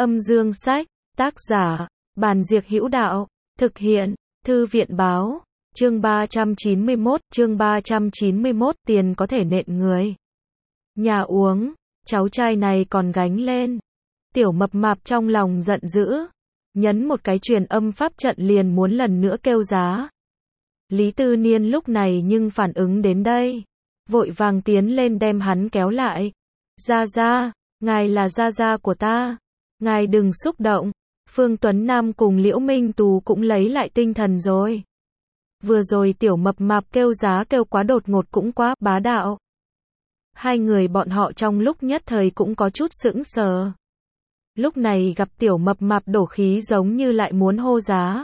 Âm dương sách, tác giả, Bàn Diệc Hữu Đạo, thực hiện, Thư viện báo, chương 391, tiền có thể nện người. Nhà uống, cháu trai này còn gánh lên. Tiểu mập mạp trong lòng giận dữ, nhấn một cái truyền âm pháp trận liền muốn lần nữa kêu giá. Lý Tư Niên lúc này nhưng phản ứng đến đây, vội vàng tiến lên đem hắn kéo lại. Gia gia, ngài là gia gia của ta, ngài đừng xúc động. Phương Tuấn Nam cùng Liễu Minh Tú cũng lấy lại tinh thần rồi. Vừa rồi tiểu mập mạp kêu giá kêu quá đột ngột cũng quá bá đạo. Hai người bọn họ trong lúc nhất thời cũng có chút sững sờ. Lúc này gặp tiểu mập mạp đổ khí giống như lại muốn hô giá.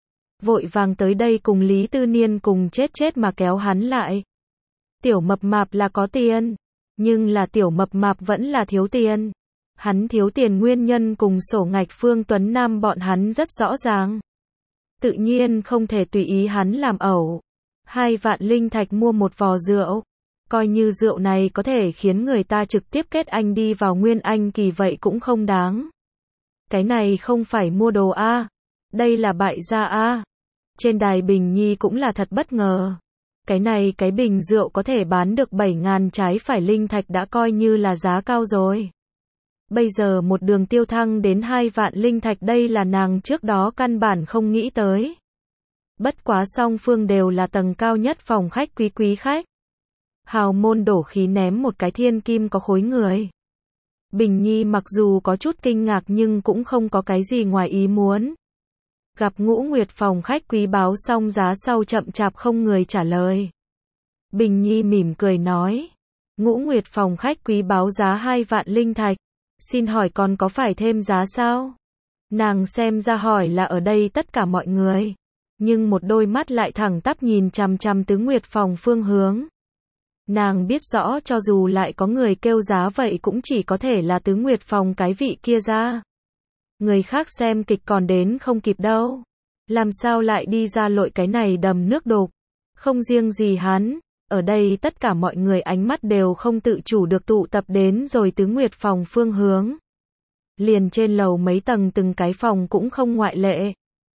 Vội vàng tới đây cùng Lý Tư Niên cùng chết mà kéo hắn lại. Tiểu mập mạp là có tiền, nhưng là tiểu mập mạp vẫn là thiếu tiền. Hắn thiếu tiền nguyên nhân cùng sổ ngạch Phương Tuấn Nam bọn hắn rất rõ ràng. Tự nhiên không thể tùy ý hắn làm ẩu. 2 vạn linh thạch mua một vò rượu. Coi như rượu này có thể khiến người ta trực tiếp kết anh đi vào nguyên anh kỳ vậy cũng không đáng. Cái này không phải mua đồ a, đây là bại gia a. Trên đài Bình Nhi cũng là thật bất ngờ. Cái bình rượu có thể bán được 7.000 trái phải linh thạch đã coi như là giá cao rồi. Bây giờ một đường tiêu thăng đến 2 vạn linh thạch, đây là nàng trước đó căn bản không nghĩ tới. Bất quá song phương đều là tầng cao nhất phòng khách quý khách. Hào môn đổ khí ném một cái thiên kim có khối người. Bình Nhi mặc dù có chút kinh ngạc nhưng cũng không có cái gì ngoài ý muốn. Gặp Ngũ Nguyệt phòng khách quý báo xong giá sau chậm chạp không người trả lời. Bình Nhi mỉm cười nói. Ngũ Nguyệt phòng khách quý báo giá 2 vạn linh thạch. Xin hỏi còn có phải thêm giá sao? Nàng xem ra hỏi là ở đây tất cả mọi người. Nhưng một đôi mắt lại thẳng tắp nhìn chằm chằm Tứ Nguyệt phòng phương hướng. Nàng biết rõ cho dù lại có người kêu giá vậy cũng chỉ có thể là Tứ Nguyệt phòng cái vị kia ra. Người khác xem kịch còn đến không kịp đâu. Làm sao lại đi ra lội cái này đầm nước đục. Không riêng gì hắn, ở đây tất cả mọi người ánh mắt đều không tự chủ được tụ tập đến rồi Tứ Nguyệt phòng phương hướng. Liền trên lầu mấy tầng từng cái phòng cũng không ngoại lệ.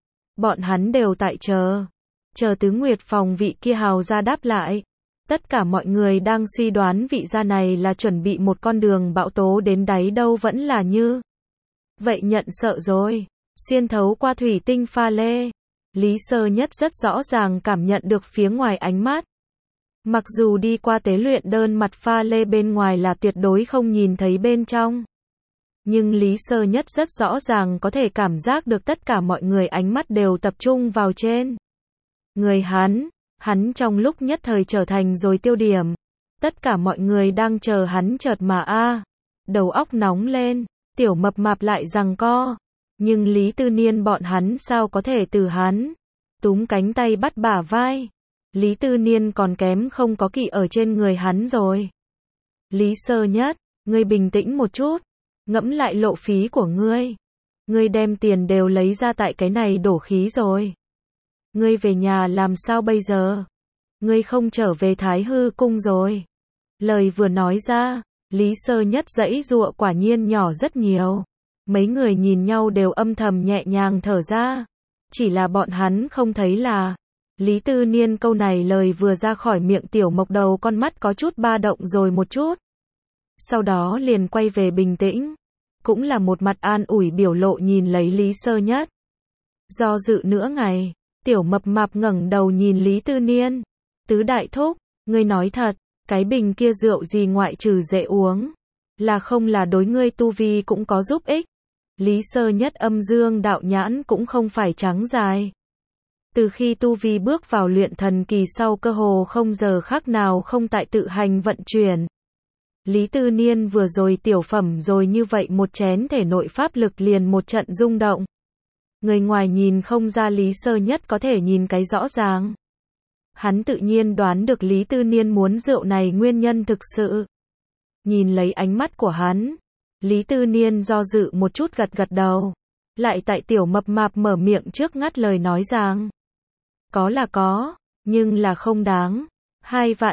Bọn hắn đều tại chờ Tứ Nguyệt phòng vị kia hào ra đáp lại. Tất cả mọi người đang suy đoán vị gia này là chuẩn bị một con đường bão tố đến đáy đâu vẫn là như vậy nhận sợ rồi. Xuyên thấu qua thủy tinh pha lê, Lý Sơ Nhất rất rõ ràng cảm nhận được phía ngoài ánh mắt. Mặc dù đi qua tế luyện đơn mặt pha lê bên ngoài là tuyệt đối không nhìn thấy bên trong. Nhưng Lý Sơ Nhất rất rõ ràng có thể cảm giác được tất cả mọi người ánh mắt đều tập trung vào trên người hắn trong lúc nhất thời trở thành rồi tiêu điểm. Tất cả mọi người đang chờ hắn chợt mà đầu óc nóng lên, tiểu mập mạp lại giằng co. Nhưng Lý Tư Niên bọn hắn sao có thể từ hắn túm cánh tay bắt bả vai. Lý Tư Niên còn kém không có kỵ ở trên người hắn rồi. Lý Sơ Nhất, ngươi bình tĩnh một chút, ngẫm lại lộ phí của ngươi. Ngươi đem tiền đều lấy ra tại cái này đổ khí rồi. Ngươi về nhà làm sao bây giờ? Ngươi không trở về Thái Hư cung rồi. Lời vừa nói ra, Lý Sơ Nhất giãy giụa quả nhiên nhỏ rất nhiều. Mấy người nhìn nhau đều âm thầm nhẹ nhàng thở ra. Chỉ là bọn hắn không thấy là Lý Tư Niên câu này lời vừa ra khỏi miệng tiểu mộc đầu con mắt có chút ba động rồi một chút. Sau đó liền quay về bình tĩnh. Cũng là một mặt an ủi biểu lộ nhìn lấy Lý Sơ Nhất. Do dự nửa ngày, tiểu mập mạp ngẩng đầu nhìn Lý Tư Niên. Tứ đại thúc, ngươi nói thật, cái bình kia rượu gì ngoại trừ dễ uống, là không là đối ngươi tu vi cũng có giúp ích. Lý Sơ Nhất âm dương đạo nhãn cũng không phải trắng dài. Từ khi tu vi bước vào luyện thần kỳ sau cơ hồ không giờ khác nào không tại tự hành vận chuyển. Lý Tư Niên vừa rồi tiểu phẩm rồi như vậy một chén thể nội pháp lực liền một trận rung động. Người ngoài nhìn không ra Lý Sơ Nhất có thể nhìn cái rõ ràng. Hắn tự nhiên đoán được Lý Tư Niên muốn rượu này nguyên nhân thực sự. Nhìn lấy ánh mắt của hắn, Lý Tư Niên do dự một chút gật đầu. Lại tại tiểu mập mạp mở miệng trước ngắt lời nói rằng. Có là có, nhưng là không đáng. 2 vạn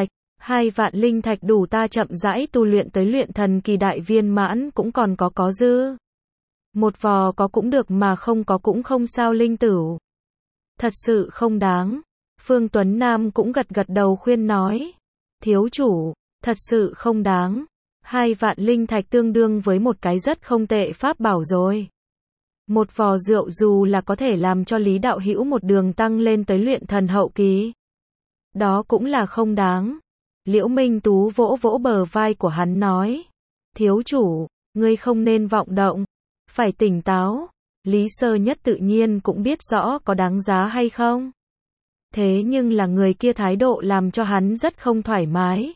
linh thạch đủ ta chậm rãi tu luyện tới luyện thần kỳ đại viên mãn cũng còn có dư. Một vò có cũng được mà không có cũng không sao Linh Tửu. Thật sự không đáng. Phương Tuấn Nam cũng gật gật đầu khuyên nói. Thiếu chủ, thật sự không đáng. 2 vạn linh thạch tương đương với một cái rất không tệ pháp bảo rồi. Một vò rượu dù là có thể làm cho Lý Đạo Hữu một đường tăng lên tới luyện thần hậu kỳ. Đó cũng là không đáng. Liễu Minh Tú vỗ vỗ bờ vai của hắn nói. Thiếu chủ, ngươi không nên vọng động. Phải tỉnh táo. Lý Sơ Nhất tự nhiên cũng biết rõ có đáng giá hay không. Thế nhưng là người kia thái độ làm cho hắn rất không thoải mái.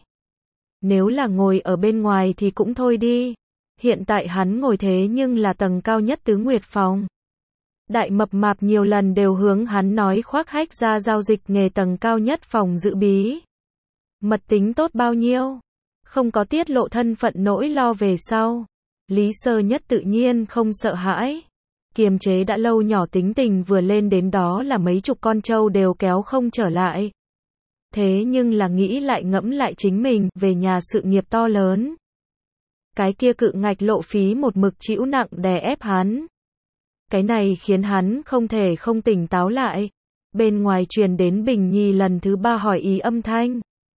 Nếu là ngồi ở bên ngoài thì cũng thôi đi. Hiện tại hắn ngồi thế nhưng là tầng cao nhất Tứ Nguyệt Phòng. Đại Mập Mạp nhiều lần đều hướng hắn nói khoác hách ra giao dịch nghề tầng cao nhất phòng giữ bí. Mật tính tốt bao nhiêu. Không có tiết lộ thân phận nỗi lo về sau. Lý Sơ Nhất tự nhiên không sợ hãi. Kiềm chế đã lâu nhỏ tính tình vừa lên đến đó là mấy chục con trâu đều kéo không trở lại. Thế nhưng là nghĩ lại ngẫm lại chính mình về nhà sự nghiệp to lớn. Cái kia cự ngạch lộ phí một mực chịu nặng đè ép hắn. Cái này khiến hắn không thể không tỉnh táo lại. Bên ngoài truyền đến Bình Nhi lần thứ 3 hỏi ý âm thanh.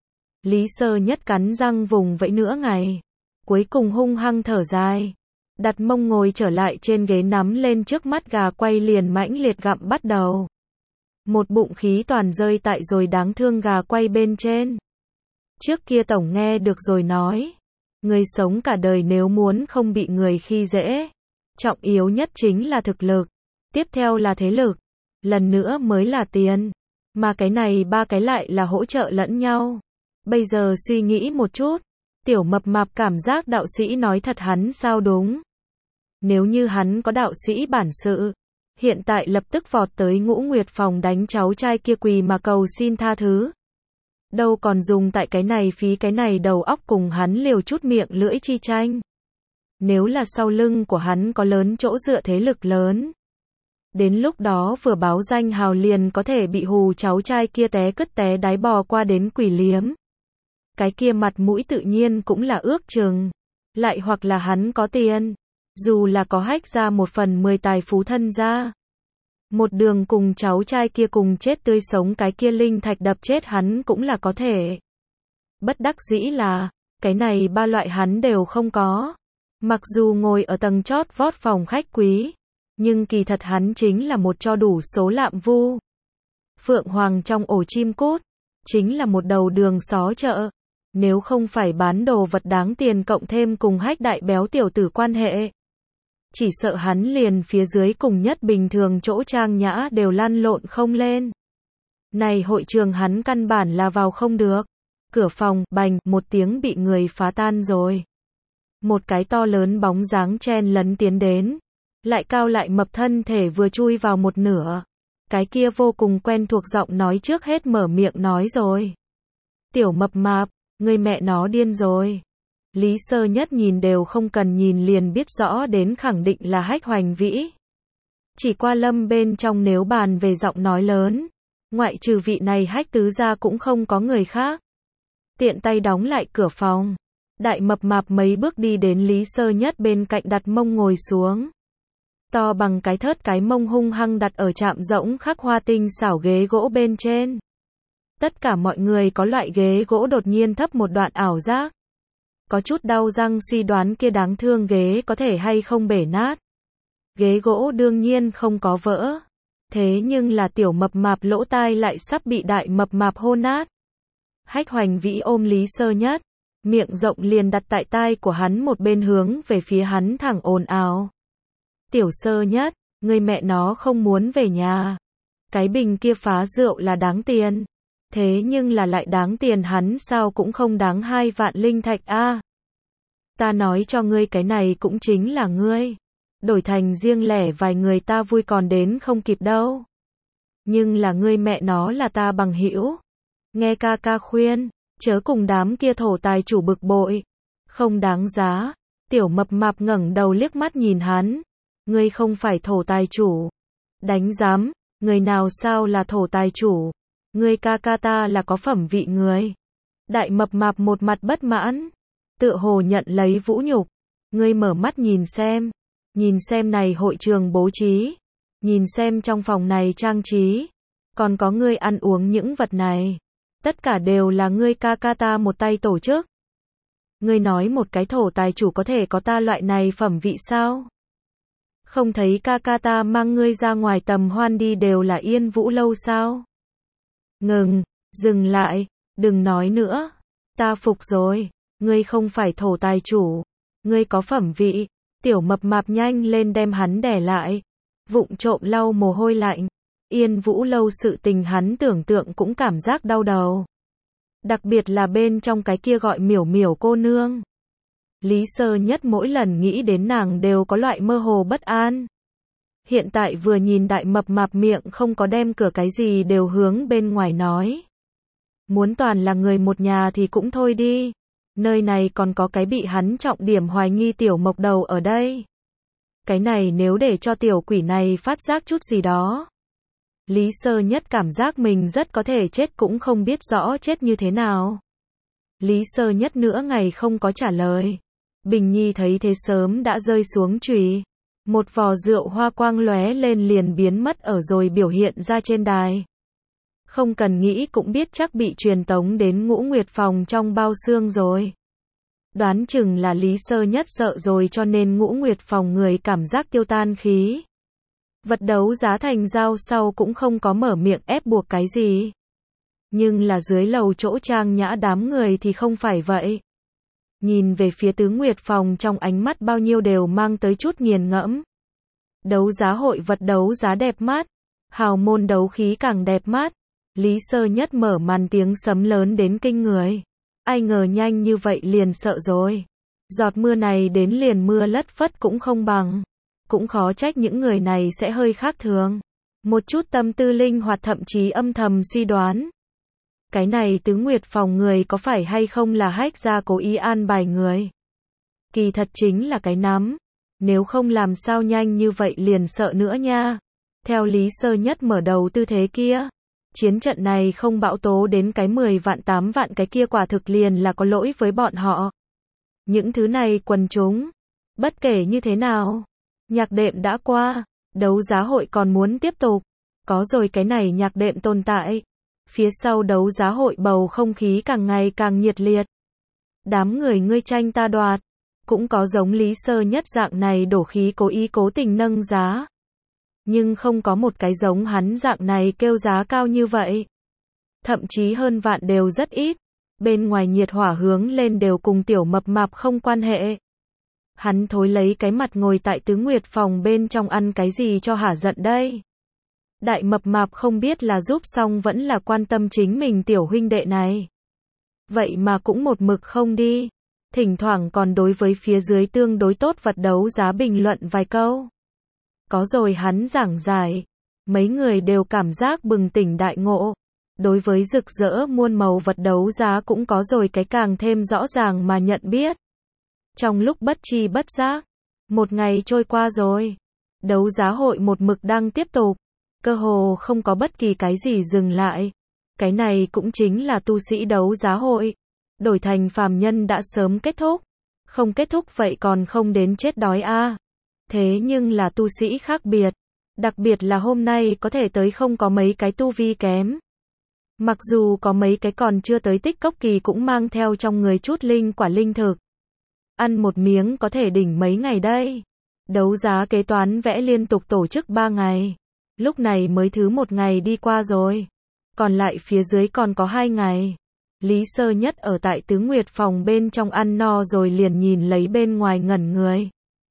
Lý Sơ Nhất cắn răng vùng vẫy nửa ngày. Cuối cùng hung hăng thở dài. Đặt mông ngồi trở lại trên ghế nắm lên trước mắt gà quay liền mãnh liệt gặm bắt đầu. Một bụng khí toàn rơi tại rồi đáng thương gà quay bên trên. Trước kia tổng nghe được rồi nói. Người sống cả đời nếu muốn không bị người khi dễ. Trọng yếu nhất chính là thực lực. Tiếp theo là thế lực. Lần nữa mới là tiền. Mà cái này 3 cái lại là hỗ trợ lẫn nhau. Bây giờ suy nghĩ một chút. Tiểu Mập Mạp cảm giác đạo sĩ nói thật hắn sao đúng. Nếu như hắn có đạo sĩ bản sự. Hiện tại lập tức vọt tới Ngũ Nguyệt Phòng đánh cháu trai kia quỳ mà cầu xin tha thứ. Đâu còn dùng tại cái này phí cái này đầu óc cùng hắn liều chút miệng lưỡi chi tranh. Nếu là sau lưng của hắn có lớn chỗ dựa thế lực lớn. Đến lúc đó vừa báo danh hào liền có thể bị hù cháu trai kia té cứt té đáy bò qua đến quỷ liếm. Cái kia mặt mũi tự nhiên cũng là ước chừng. Lại hoặc là hắn có tiền. Dù là có hách ra 1/10 tài phú thân ra. Một đường cùng cháu trai kia cùng chết tươi sống cái kia linh thạch đập chết hắn cũng là có thể. Bất đắc dĩ là, cái này 3 loại hắn đều không có. Mặc dù ngồi ở tầng chót vót phòng khách quý, nhưng kỳ thật hắn chính là một cho đủ số lạm vu. Phượng Hoàng trong ổ chim cút, chính là một đầu đường xó chợ. Nếu không phải bán đồ vật đáng tiền cộng thêm cùng hách đại béo tiểu tử quan hệ. Chỉ sợ hắn liền phía dưới cùng nhất bình thường chỗ trang nhã đều lăn lộn không lên. Này hội trường hắn căn bản là vào không được. Cửa phòng, bành, một tiếng bị người phá tan rồi. Một cái to lớn bóng dáng chen lấn tiến đến. Lại cao lại mập thân thể vừa chui vào một nửa. Cái kia vô cùng quen thuộc giọng nói trước hết mở miệng nói rồi. Tiểu Mập Mạp, người mẹ nó điên rồi. Lý Sơ Nhất nhìn đều không cần nhìn liền biết rõ đến khẳng định là Hách Hoành Vĩ. Chỉ qua lâm bên trong nếu bàn về giọng nói lớn. Ngoại trừ vị này Hách tứ gia cũng không có người khác. Tiện tay đóng lại cửa phòng. Đại Mập Mạp mấy bước đi đến Lý Sơ Nhất bên cạnh đặt mông ngồi xuống. To bằng cái thớt cái mông hung hăng đặt ở chạm rỗng khắc hoa tinh xảo ghế gỗ bên trên. Tất cả mọi người có loại ghế gỗ đột nhiên thấp một đoạn ảo giác. Có chút đau răng suy đoán kia đáng thương ghế có thể hay không bể nát. Ghế gỗ đương nhiên không có vỡ. Thế nhưng là Tiểu Mập Mạp lỗ tai lại sắp bị Đại Mập Mạp hôn nát. Hách Hoành Vĩ ôm Lý Sơ Nhất. Miệng rộng liền đặt tại tai của hắn một bên hướng về phía hắn thẳng ồn ào. Tiểu Sơ Nhất, người mẹ nó không muốn về nhà. Cái bình kia phá rượu là đáng tiền. Thế nhưng là lại đáng tiền hắn sao cũng không đáng 2 vạn linh thạch a. Ta nói cho ngươi cái này cũng chính là ngươi. Đổi thành riêng lẻ vài người ta vui còn đến không kịp đâu. Nhưng là ngươi mẹ nó là ta bằng hữu. Nghe ca ca khuyên, chớ cùng đám kia thổ tài chủ bực bội. Không đáng giá. Tiểu Mập Mạp ngẩng đầu liếc mắt nhìn hắn. Ngươi không phải thổ tài chủ. Đánh giám, người nào sao là thổ tài chủ. Ngươi ca ca ta là có phẩm vị người. Đại Mập Mạp một mặt bất mãn. Tựa hồ nhận lấy vũ nhục. Ngươi mở mắt nhìn xem. Nhìn xem này hội trường bố trí, nhìn xem trong phòng này trang trí, còn có ngươi ăn uống những vật này, tất cả đều là ngươi ca ca ta một tay tổ chức. Ngươi nói một cái thổ tài chủ có thể có ta loại này phẩm vị sao? Không thấy ca ca ta mang ngươi ra ngoài tầm hoan đi đều là Yên Vũ lâu sao? Ngừng, dừng lại, đừng nói nữa. Ta phục rồi, ngươi không phải thổ tài chủ, ngươi có phẩm vị. Tiểu mập mạp nhanh lên đem hắn đè lại, vụng trộm lau mồ hôi lạnh. Yên Vũ lâu sự tình hắn tưởng tượng cũng cảm giác đau đầu. Đặc biệt là bên trong cái kia gọi Miểu Miểu cô nương. Lý Sơ Nhất mỗi lần nghĩ đến nàng đều có loại mơ hồ bất an. Hiện tại vừa nhìn đại mập mạp miệng không có đem cửa cái gì đều hướng bên ngoài nói. Muốn toàn là người một nhà thì cũng thôi đi. Nơi này còn có cái bị hắn trọng điểm hoài nghi tiểu mộc đầu ở đây. Cái này nếu để cho tiểu quỷ này phát giác chút gì đó. Lý Sơ Nhất cảm giác mình rất có thể chết cũng không biết rõ chết như thế nào. Lý Sơ Nhất nửa ngày không có trả lời. Bình Nhi thấy thế sớm đã rơi xuống chùy. Một vò rượu hoa quang lóe lên liền biến mất ở rồi biểu hiện ra trên đài. Không cần nghĩ cũng biết chắc bị truyền tống đến Ngũ Nguyệt phòng trong bao xương rồi. Đoán chừng là Lý Sơ Nhất sợ rồi cho nên Ngũ Nguyệt phòng người cảm giác tiêu tan khí. Vật đấu giá thành giao sau cũng không có mở miệng ép buộc cái gì. Nhưng là dưới lầu chỗ trang nhã đám người thì không phải vậy. Nhìn về phía Tứ Nguyệt phòng trong ánh mắt bao nhiêu đều mang tới chút nghiền ngẫm. Đấu giá hội vật đấu giá đẹp mắt, hào môn đấu khí càng đẹp mắt. Lý Sơ Nhất mở màn tiếng sấm lớn đến kinh người. Ai ngờ nhanh như vậy liền sợ rồi. Giọt mưa này đến liền mưa lất phất cũng không bằng. Cũng khó trách những người này sẽ hơi khác thường. Một chút tâm tư linh hoạt thậm chí âm thầm suy đoán. Cái này Tứ Nguyệt phòng người có phải hay không là hách ra cố ý an bài người. Kỳ thật chính là cái nắm. Nếu không làm sao nhanh như vậy liền sợ nữa nha. Theo Lý Sơ Nhất mở đầu tư thế kia. Chiến trận này không bão tố đến cái 10 vạn 8 vạn cái kia quả thực liền là có lỗi với bọn họ. Những thứ này quần chúng. Bất kể như thế nào. Nhạc đệm đã qua. Đấu giá hội còn muốn tiếp tục. Có rồi cái này nhạc đệm tồn tại. Phía sau đấu giá hội bầu không khí càng ngày càng nhiệt liệt. Đám người ngươi tranh ta đoạt. Cũng có giống Lý Sơ Nhất dạng này đổ khí cố ý cố tình nâng giá. Nhưng không có một cái giống hắn dạng này kêu giá cao như vậy. Thậm chí hơn vạn đều rất ít. Bên ngoài nhiệt hỏa hướng lên đều cùng tiểu mập mạp không quan hệ. Hắn thối lấy cái mặt ngồi tại Tứ Nguyệt phòng bên trong ăn cái gì cho hả giận đây. Đại mập mạp không biết là giúp xong vẫn là quan tâm chính mình tiểu huynh đệ này. Vậy mà cũng một mực không đi. Thỉnh thoảng còn đối với phía dưới tương đối tốt vật đấu giá bình luận vài câu. Có rồi hắn giảng giải. Mấy người đều cảm giác bừng tỉnh đại ngộ. Đối với rực rỡ muôn màu vật đấu giá cũng có rồi cái càng thêm rõ ràng mà nhận biết. Trong lúc bất tri bất giác, một ngày trôi qua rồi. Đấu giá hội một mực đang tiếp tục. Cơ hồ không có bất kỳ cái gì dừng lại. Cái này cũng chính là tu sĩ đấu giá hội. Đổi thành phàm nhân đã sớm kết thúc. Không kết thúc vậy còn không đến chết đói a. Thế nhưng là tu sĩ khác biệt. Đặc biệt là hôm nay có thể tới không có mấy cái tu vi kém. Mặc dù có mấy cái còn chưa tới tích cốc kỳ cũng mang theo trong người chút linh quả linh thực. Ăn một miếng có thể đỉnh mấy ngày đây. Đấu giá kế toán vẽ liên tục tổ chức 3 ngày. Lúc này mới thứ 1 ngày đi qua rồi. Còn lại phía dưới còn có 2 ngày. Lý Sơ Nhất ở tại Tứ Nguyệt phòng bên trong ăn no rồi liền nhìn lấy bên ngoài ngẩn người.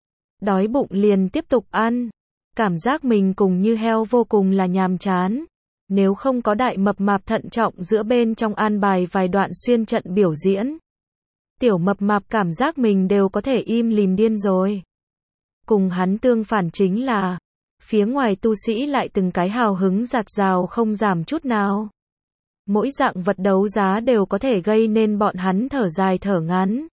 Đói bụng liền tiếp tục ăn. Cảm giác mình cùng như heo vô cùng là nhàm chán. Nếu không có đại mập mạp thận trọng giữa bên trong an bài vài đoạn xuyên trận biểu diễn. Tiểu mập mạp cảm giác mình đều có thể im lìm điên rồi. Cùng hắn tương phản chính là, phía ngoài tu sĩ lại từng cái hào hứng giạt rào không giảm chút nào. Mỗi dạng vật đấu giá đều có thể gây nên bọn hắn thở dài thở ngắn.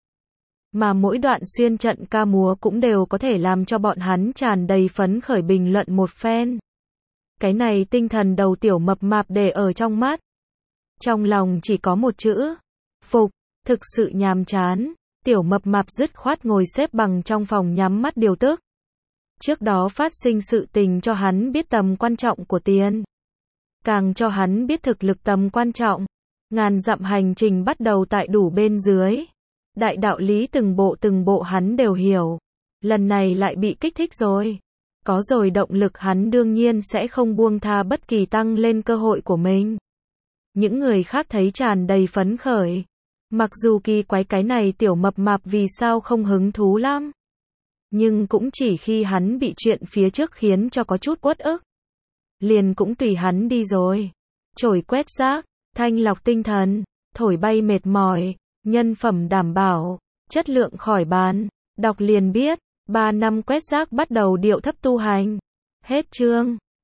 Mà mỗi đoạn xuyên trận ca múa cũng đều có thể làm cho bọn hắn tràn đầy phấn khởi bình luận một phen. Cái này tinh thần đầu tiểu mập mạp để ở trong mắt. Trong lòng chỉ có một chữ, phục, thực sự nhàm chán. Tiểu mập mạp dứt khoát ngồi xếp bằng trong phòng nhắm mắt điều tức. Trước đó phát sinh sự tình cho hắn biết tầm quan trọng của tiền. Càng cho hắn biết thực lực tầm quan trọng. Ngàn dặm hành trình bắt đầu tại đủ bên dưới. Đại đạo lý từng bộ hắn đều hiểu. Lần này lại bị kích thích rồi. Có rồi động lực hắn đương nhiên sẽ không buông tha bất kỳ tăng lên cơ hội của mình. Những người khác thấy tràn đầy phấn khởi. Mặc dù kỳ quái cái này tiểu mập mạp vì sao không hứng thú lắm. Nhưng cũng chỉ khi hắn bị chuyện phía trước khiến cho có chút uất ức. Liền cũng tùy hắn đi rồi. Chổi quét rác, thanh lọc tinh thần, thổi bay mệt mỏi, nhân phẩm đảm bảo, chất lượng khỏi bàn. Đọc liền biết, 3 năm quét rác bắt đầu điệu thấp tu hành. Hết chương.